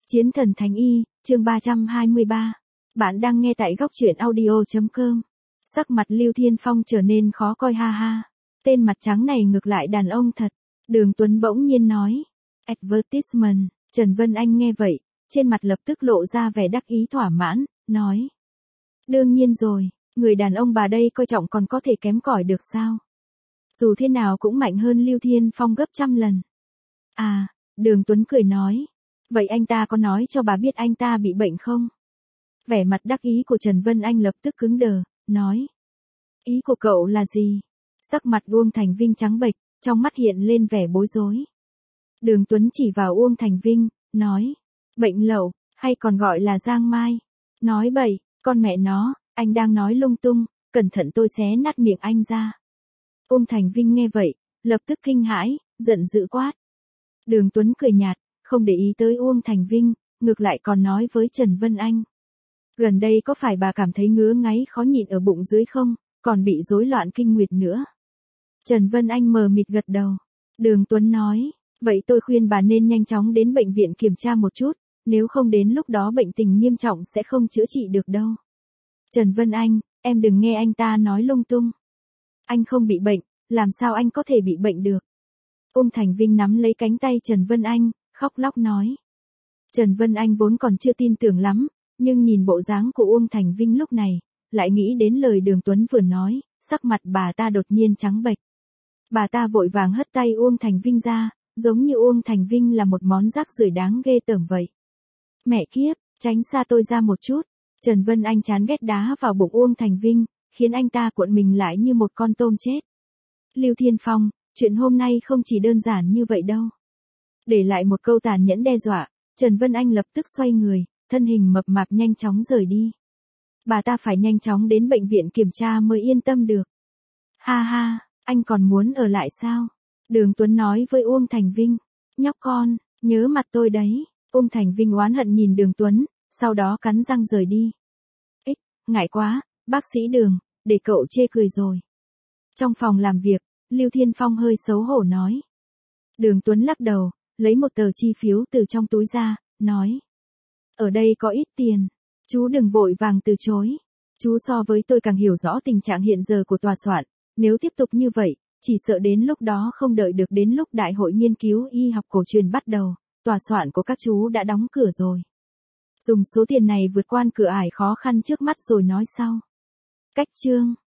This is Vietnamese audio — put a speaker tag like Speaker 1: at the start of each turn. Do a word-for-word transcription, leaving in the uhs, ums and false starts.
Speaker 1: Chiến thần Thánh Y, chương ba trăm hai mươi ba. Bạn đang nghe tại góc truyện audio chấm com. Sắc mặt Lưu Thiên Phong trở nên khó coi ha ha. Tên mặt trắng này ngược lại đàn ông thật. Đường Tuấn bỗng nhiên nói. Advertisement, Trần Vân Anh nghe vậy, trên mặt lập tức lộ ra vẻ đắc ý thỏa mãn, nói. Đương nhiên rồi, người đàn ông bà đây coi trọng còn có thể kém cỏi được sao? Dù thế nào cũng mạnh hơn Lưu Thiên Phong gấp trăm lần. À, Đường Tuấn cười nói. Vậy anh ta có nói cho bà biết anh ta bị bệnh không? Vẻ mặt đắc ý của Trần Vân Anh lập tức cứng đờ, nói. Ý của cậu là gì? Sắc mặt Uông Thành Vinh trắng bệch, trong mắt hiện lên vẻ bối rối. Đường Tuấn chỉ vào Uông Thành Vinh, nói. Bệnh lậu, hay còn gọi là giang mai. Nói bậy, con mẹ nó, anh đang nói lung tung, cẩn thận tôi xé nát miệng anh ra. Uông Thành Vinh nghe vậy, lập tức kinh hãi, giận dữ quát. Đường Tuấn cười nhạt, không để ý tới Uông Thành Vinh, ngược lại còn nói với Trần Vân Anh. Gần đây có phải bà cảm thấy ngứa ngáy khó nhịn ở bụng dưới không, còn bị rối loạn kinh nguyệt nữa? Trần Vân Anh mờ mịt gật đầu. Đường Tuấn nói, vậy tôi khuyên bà nên nhanh chóng đến bệnh viện kiểm tra một chút, nếu không đến lúc đó bệnh tình nghiêm trọng sẽ không chữa trị được đâu. Trần Vân Anh, em đừng nghe anh ta nói lung tung. Anh không bị bệnh, làm sao anh có thể bị bệnh được? Uông Thành Vinh nắm lấy cánh tay Trần Vân Anh, khóc lóc nói. Trần Vân Anh vốn còn chưa tin tưởng lắm, nhưng nhìn bộ dáng của Uông Thành Vinh lúc này, lại nghĩ đến lời Đường Tuấn vừa nói, sắc mặt bà ta đột nhiên trắng bệch. Bà ta vội vàng hất tay Uông Thành Vinh ra, giống như Uông Thành Vinh là một món rác rưởi đáng ghê tởm vậy. Mẹ kiếp, tránh xa tôi ra một chút. Trần Vân Anh chán ghét đá vào bụng Uông Thành Vinh, khiến anh ta cuộn mình lại như một con tôm chết. Lưu Thiên Phong, chuyện hôm nay không chỉ đơn giản như vậy đâu. Để lại một câu tàn nhẫn đe dọa, Trần Vân Anh lập tức xoay người, thân hình mập mạp nhanh chóng rời đi. Bà ta phải nhanh chóng đến bệnh viện kiểm tra mới yên tâm được. Ha ha, anh còn muốn ở lại sao? Đường Tuấn nói với Uông Thành Vinh. Nhóc con, nhớ mặt tôi đấy. Uông Thành Vinh oán hận nhìn Đường Tuấn, sau đó cắn răng rời đi. Ích, ngại quá, bác sĩ Đường, để cậu chê cười rồi. Trong phòng làm việc, Lưu Thiên Phong hơi xấu hổ nói. Đường Tuấn lắc đầu, lấy một tờ chi phiếu từ trong túi ra, nói. Ở đây có ít tiền, chú đừng vội vàng từ chối. Chú so với tôi càng hiểu rõ tình trạng hiện giờ của tòa soạn, nếu tiếp tục như vậy, chỉ sợ đến lúc đó không đợi được đến lúc Đại hội nghiên cứu y học cổ truyền bắt đầu, tòa soạn của các chú đã đóng cửa rồi. Dùng số tiền này vượt qua cửa ải khó khăn trước mắt rồi nói sau. Cách chương